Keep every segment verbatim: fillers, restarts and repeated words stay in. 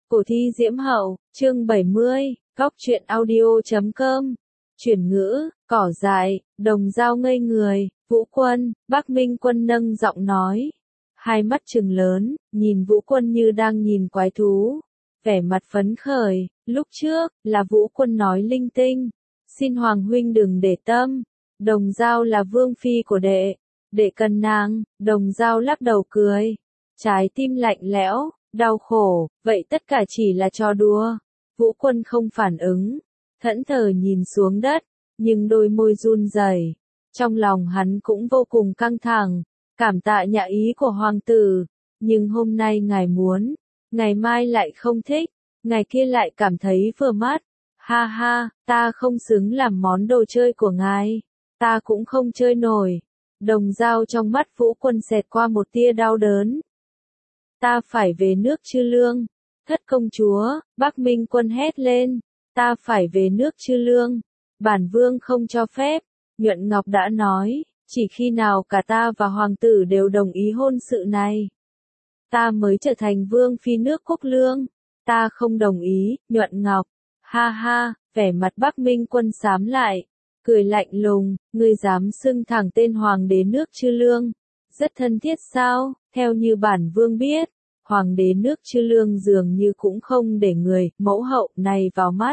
Cổ thi Diễm Hậu, chương bảy mươi, góc truyện audio chấm com. Chuyển ngữ, cỏ dại, Đồng Dao ngây người, Vũ Quân, Bắc Minh Quân nâng giọng nói. Hai mắt trừng lớn, nhìn Vũ Quân như đang nhìn quái thú. Vẻ mặt phấn khởi, lúc trước, là Vũ Quân nói linh tinh. Xin Hoàng huynh đừng để tâm. Đồng Dao là vương phi của đệ. Đệ cần nàng, Đồng Dao lắc đầu cười. Trái tim lạnh lẽo, đau khổ, vậy tất cả chỉ là trò đùa. Vũ Quân không phản ứng, thẫn thờ nhìn xuống đất, nhưng đôi môi run rẩy. Trong lòng hắn cũng vô cùng căng thẳng, cảm tạ nhã ý của hoàng tử, nhưng hôm nay ngài muốn, ngày mai lại không thích, ngày kia lại cảm thấy vừa mắt. Ha ha, ta không xứng làm món đồ chơi của ngài, ta cũng không chơi nổi. Đồng Dao trong mắt Vũ Quân xẹt qua một tia đau đớn. Ta phải về nước Chư Lương. Thất công chúa, Bắc Minh Quân hét lên. Ta phải về nước Chư Lương. Bản vương không cho phép. Nhuận Ngọc đã nói, chỉ khi nào cả ta và hoàng tử đều đồng ý hôn sự này, ta mới trở thành vương phi nước Quốc Lương. Ta không đồng ý, Nhuận Ngọc. Ha ha, vẻ mặt Bắc Minh Quân xám lại, cười lạnh lùng, ngươi dám xưng thẳng tên hoàng đế nước Chư Lương. Rất thân thiết sao? Theo như bản vương biết, hoàng đế nước Chư Lương dường như cũng không để người mẫu hậu này vào mắt.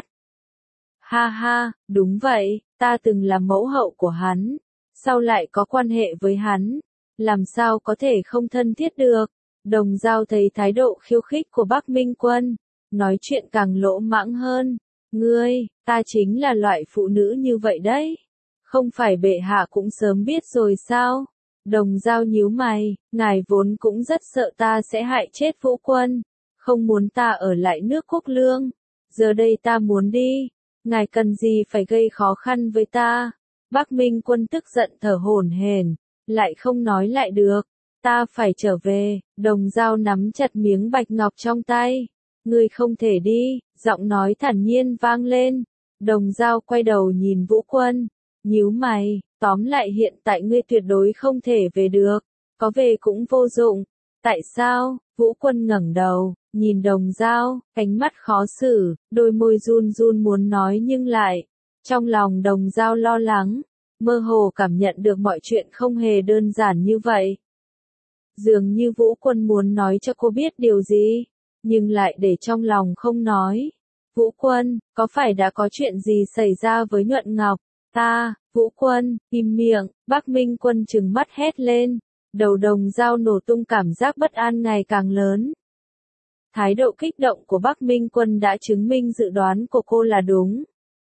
Ha ha, đúng vậy, ta từng là mẫu hậu của hắn, sau lại có quan hệ với hắn, làm sao có thể không thân thiết được. Đồng Dao thấy thái độ khiêu khích của Bắc Minh Quân, nói chuyện càng lỗ mãng hơn. Ngươi, ta chính là loại phụ nữ như vậy đấy. Không phải bệ hạ cũng sớm biết rồi sao? Đồng Dao nhíu mày, ngài vốn cũng rất sợ ta sẽ hại chết Vũ Quân, không muốn ta ở lại nước Quốc Lương. Giờ đây ta muốn đi, ngài cần gì phải gây khó khăn với ta? Bắc Minh Quân tức giận thở hổn hển, lại không nói lại được. Ta phải trở về. Đồng Dao nắm chặt miếng bạch ngọc trong tay. Ngươi không thể đi, giọng nói thản nhiên vang lên. Đồng Dao quay đầu nhìn Vũ Quân, nhíu mày, tóm lại hiện tại ngươi tuyệt đối không thể về được, có về cũng vô dụng. Tại sao? Vũ Quân ngẩng đầu, nhìn Đồng Dao, ánh mắt khó xử, đôi môi run run muốn nói nhưng lại, trong lòng Đồng Dao lo lắng, mơ hồ cảm nhận được mọi chuyện không hề đơn giản như vậy. Dường như Vũ Quân muốn nói cho cô biết điều gì, nhưng lại để trong lòng không nói. Vũ Quân, có phải đã có chuyện gì xảy ra với Nhuận Ngọc? Ta, Vũ Quân, im miệng. Bắc Minh Quân trừng mắt hét lên. Đầu Đồng Dao nổ tung, cảm giác bất an ngày càng lớn. Thái độ kích động của Bắc Minh Quân đã chứng minh dự đoán của cô là đúng.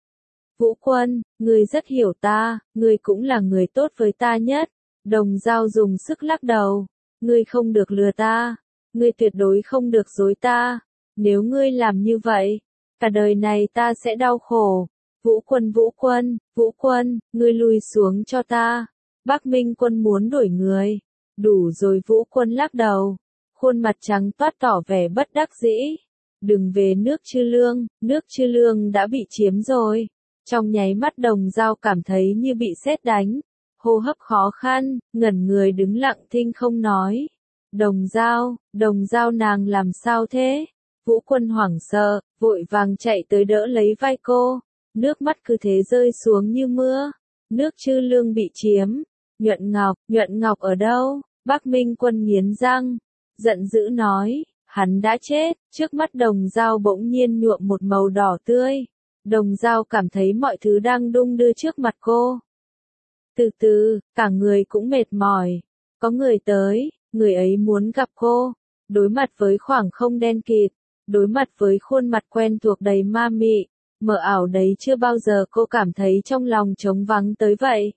Vũ Quân, ngươi rất hiểu ta, ngươi cũng là người tốt với ta nhất. Đồng Dao dùng sức lắc đầu. Ngươi không được lừa ta. Ngươi tuyệt đối không được dối ta. Nếu ngươi làm như vậy, cả đời này ta sẽ đau khổ. Vũ Quân, Vũ Quân, Vũ Quân, ngươi lùi xuống cho ta. Bắc Minh Quân muốn đuổi người. Đủ rồi. Vũ Quân lắc đầu, khuôn mặt trắng toát tỏ vẻ bất đắc dĩ. Đừng về nước Chư Lương, nước Chư Lương đã bị chiếm rồi. Trong nháy mắt Đồng Dao cảm thấy như bị sét đánh, hô hấp khó khăn, ngẩn người đứng lặng thinh không nói. Đồng Dao, Đồng Dao nàng làm sao thế? Vũ Quân hoảng sợ, vội vàng chạy tới đỡ lấy vai cô, nước mắt cứ thế rơi xuống như mưa. Nước Chư Lương bị chiếm. Nhuận Ngọc, Nhuận Ngọc ở đâu? Bắc Minh Quân nghiến răng, giận dữ nói, hắn đã chết. Trước mắt Đồng Dao bỗng nhiên nhuộm một màu đỏ tươi. Đồng Dao cảm thấy mọi thứ đang đung đưa trước mặt cô. Từ từ, cả người cũng mệt mỏi. Có người tới, người ấy muốn gặp cô. Đối mặt với khoảng không đen kịt, đối mặt với khuôn mặt quen thuộc đầy ma mị, mờ ảo đấy, chưa bao giờ cô cảm thấy trong lòng trống vắng tới vậy.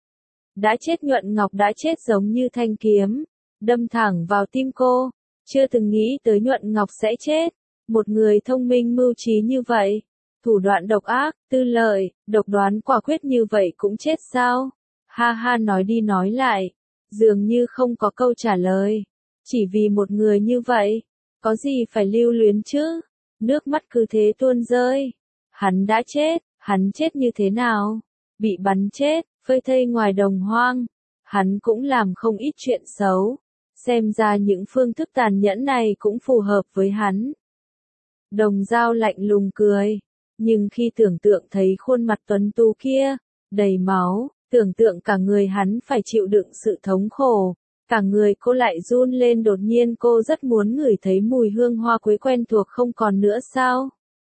Đã chết. Nhuận Ngọc đã chết giống như thanh kiếm, đâm thẳng vào tim cô. Chưa từng nghĩ tới Nhuận Ngọc sẽ chết. Một người thông minh mưu trí như vậy, thủ đoạn độc ác, tư lợi, độc đoán quả quyết như vậy cũng chết sao? Ha ha, nói đi nói lại, dường như không có câu trả lời. Chỉ vì một người như vậy, có gì phải lưu luyến chứ? Nước mắt cứ thế tuôn rơi. Hắn đã chết. Hắn chết như thế nào? Bị bắn chết, phơi thây ngoài đồng hoang. Hắn cũng làm không ít chuyện xấu. Xem ra những phương thức tàn nhẫn này cũng phù hợp với hắn. Đồng Dao lạnh lùng cười. Nhưng khi tưởng tượng thấy khuôn mặt tuấn tú kia, đầy máu, tưởng tượng cả người hắn phải chịu đựng sự thống khổ, cả người cô lại run lên, đột nhiên cô rất muốn ngửi thấy mùi hương hoa quế quen thuộc không còn nữa sao?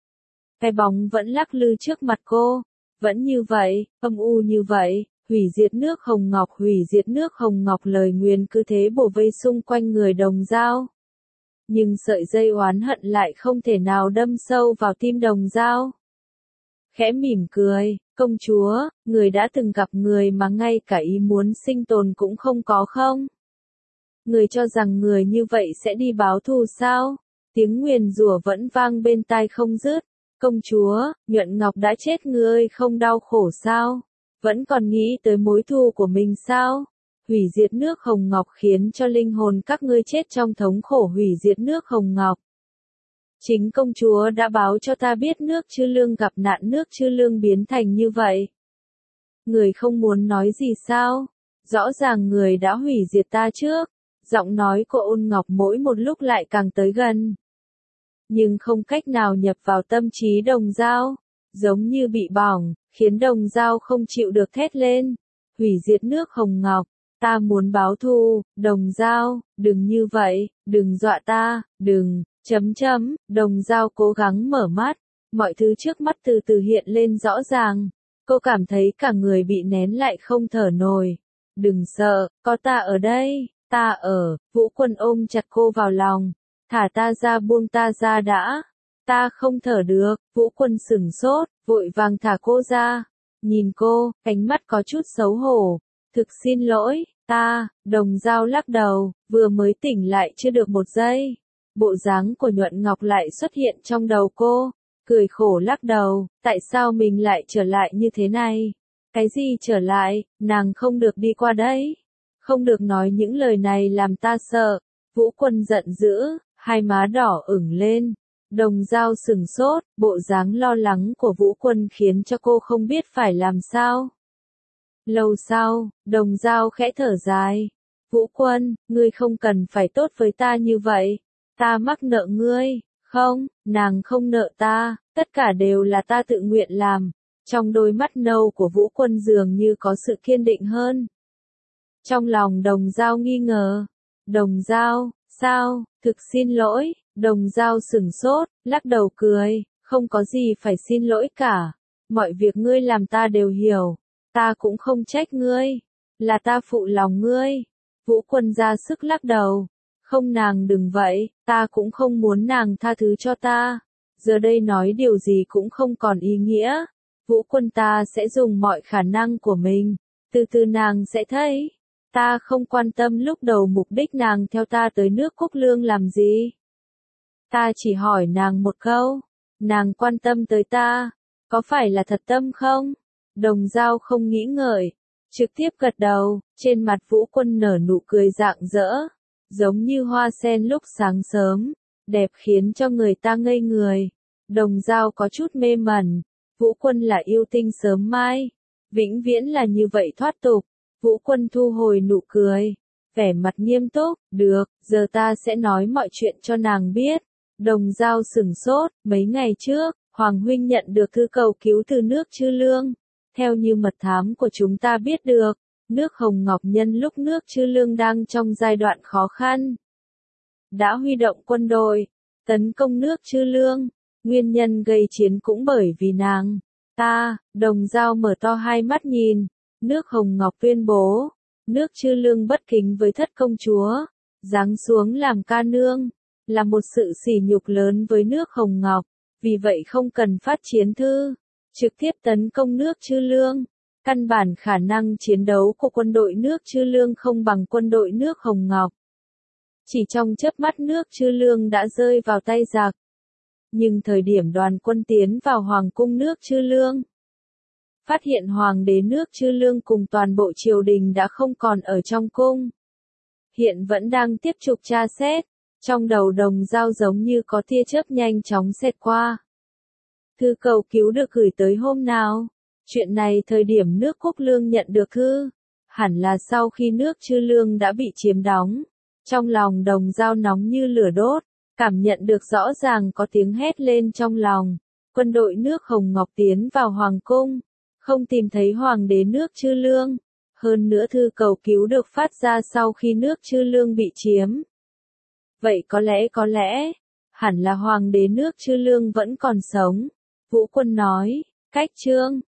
Cái bóng vẫn lắc lư trước mặt cô, vẫn như vậy, âm u như vậy, hủy diệt nước hồng ngọc, hủy diệt nước hồng ngọc, lời nguyền cứ thế bổ vây xung quanh người Đồng Dao. Nhưng sợi dây oán hận lại không thể nào đâm sâu vào tim Đồng Dao. Khẽ mỉm cười, công chúa, người đã từng gặp người mà ngay cả ý muốn sinh tồn cũng không có không? Người cho rằng người như vậy sẽ đi báo thù sao? Tiếng nguyền rủa vẫn vang bên tai không dứt. Công chúa, Nhuận Ngọc đã chết, ngươi không đau khổ sao? Vẫn còn nghĩ tới mối thù của mình sao? Hủy diệt nước hồng ngọc khiến cho linh hồn các ngươi chết trong thống khổ, hủy diệt nước hồng ngọc. Chính công chúa đã báo cho ta biết nước Chư Lương gặp nạn, nước Chư Lương biến thành như vậy. Người không muốn nói gì sao? Rõ ràng người đã hủy diệt ta trước. Giọng nói của Ôn Ngọc mỗi một lúc lại càng tới gần. Nhưng không cách nào nhập vào tâm trí Đồng Dao, giống như bị bỏng, khiến Đồng Dao không chịu được thét lên. Hủy diệt nước hồng ngọc, ta muốn báo thù, Đồng Dao, đừng như vậy, đừng dọa ta, đừng, chấm chấm, Đồng Dao cố gắng mở mắt, mọi thứ trước mắt từ từ hiện lên rõ ràng. Cô cảm thấy cả người bị nén lại không thở nổi. Đừng sợ, có ta ở đây, ta ở, Vũ Quân ôm chặt cô vào lòng. Thả ta ra, buông ta ra đã. Ta không thở được, Vũ Quân sửng sốt, vội vàng thả cô ra. Nhìn cô, ánh mắt có chút xấu hổ. Thực xin lỗi, ta, Đồng Dao lắc đầu, vừa mới tỉnh lại chưa được một giây. Bộ dáng của Nhuận Ngọc lại xuất hiện trong đầu cô, cười khổ lắc đầu, tại sao mình lại trở lại như thế này? Cái gì trở lại, nàng không được đi qua đấy. Không được nói những lời này làm ta sợ. Vũ Quân giận dữ, hai má đỏ ửng lên. Đồng Dao sừng sốt, bộ dáng lo lắng của Vũ Quân khiến cho cô không biết phải làm sao. Lâu sau, Đồng Dao khẽ thở dài. Vũ Quân, ngươi không cần phải tốt với ta như vậy. Ta mắc nợ ngươi, không, nàng không nợ ta, tất cả đều là ta tự nguyện làm. Trong đôi mắt nâu của Vũ Quân dường như có sự kiên định hơn. Trong lòng Đồng Dao nghi ngờ. Đồng Dao, sao, thực xin lỗi, Đồng Dao sửng sốt, lắc đầu cười, không có gì phải xin lỗi cả. Mọi việc ngươi làm ta đều hiểu, ta cũng không trách ngươi, là ta phụ lòng ngươi. Vũ Quân ra sức lắc đầu, không, nàng đừng vậy, ta cũng không muốn nàng tha thứ cho ta. Giờ đây nói điều gì cũng không còn ý nghĩa. Vũ Quân, ta sẽ dùng mọi khả năng của mình, từ từ nàng sẽ thấy. Ta không quan tâm lúc đầu mục đích nàng theo ta tới nước Cúc Lương làm gì. Ta chỉ hỏi nàng một câu, nàng quan tâm tới ta, có phải là thật tâm không? Đồng Dao không nghĩ ngợi, trực tiếp gật đầu, trên mặt Vũ Quân nở nụ cười rạng rỡ, giống như hoa sen lúc sáng sớm, đẹp khiến cho người ta ngây người. Đồng Dao có chút mê mẩn, Vũ Quân là yêu tinh sớm mai, vĩnh viễn là như vậy thoát tục. Vũ Quân thu hồi nụ cười, vẻ mặt nghiêm túc, được, giờ ta sẽ nói mọi chuyện cho nàng biết. Đồng Dao sửng sốt, mấy ngày trước, Hoàng huynh nhận được thư cầu cứu từ nước Chư Lương. Theo như mật thám của chúng ta biết được, nước Hồng Ngọc nhân lúc nước Chư Lương đang trong giai đoạn khó khăn, đã huy động quân đội, tấn công nước Chư Lương. Nguyên nhân gây chiến cũng bởi vì nàng. Ta, Đồng Dao mở to hai mắt nhìn. Nước Hồng Ngọc tuyên bố, nước Chư Lương bất kính với thất công chúa, giáng xuống làm ca nương, là một sự sỉ nhục lớn với nước Hồng Ngọc, vì vậy không cần phát chiến thư, trực tiếp tấn công nước Chư Lương. Căn bản khả năng chiến đấu của quân đội nước Chư Lương không bằng quân đội nước Hồng Ngọc. Chỉ trong chớp mắt nước Chư Lương đã rơi vào tay giặc. Nhưng thời điểm đoàn quân tiến vào hoàng cung nước Chư Lương, phát hiện hoàng đế nước Chư Lương cùng toàn bộ triều đình đã không còn ở trong cung. Hiện vẫn đang tiếp tục tra xét, trong đầu Đồng Dao giống như có tia chớp nhanh chóng xẹt qua. Thư cầu cứu được gửi tới hôm nào? Chuyện này thời điểm nước Cúc Lương nhận được thư, hẳn là sau khi nước Chư Lương đã bị chiếm đóng. Trong lòng Đồng Dao nóng như lửa đốt, cảm nhận được rõ ràng có tiếng hét lên trong lòng. Quân đội nước Hồng Ngọc tiến vào hoàng cung, không tìm thấy hoàng đế nước Chư Lương. Hơn nữa thư cầu cứu được phát ra sau khi nước Chư Lương bị chiếm. Vậy có lẽ có lẽ, hẳn là hoàng đế nước Chư Lương vẫn còn sống. Vũ Quân nói, cách chương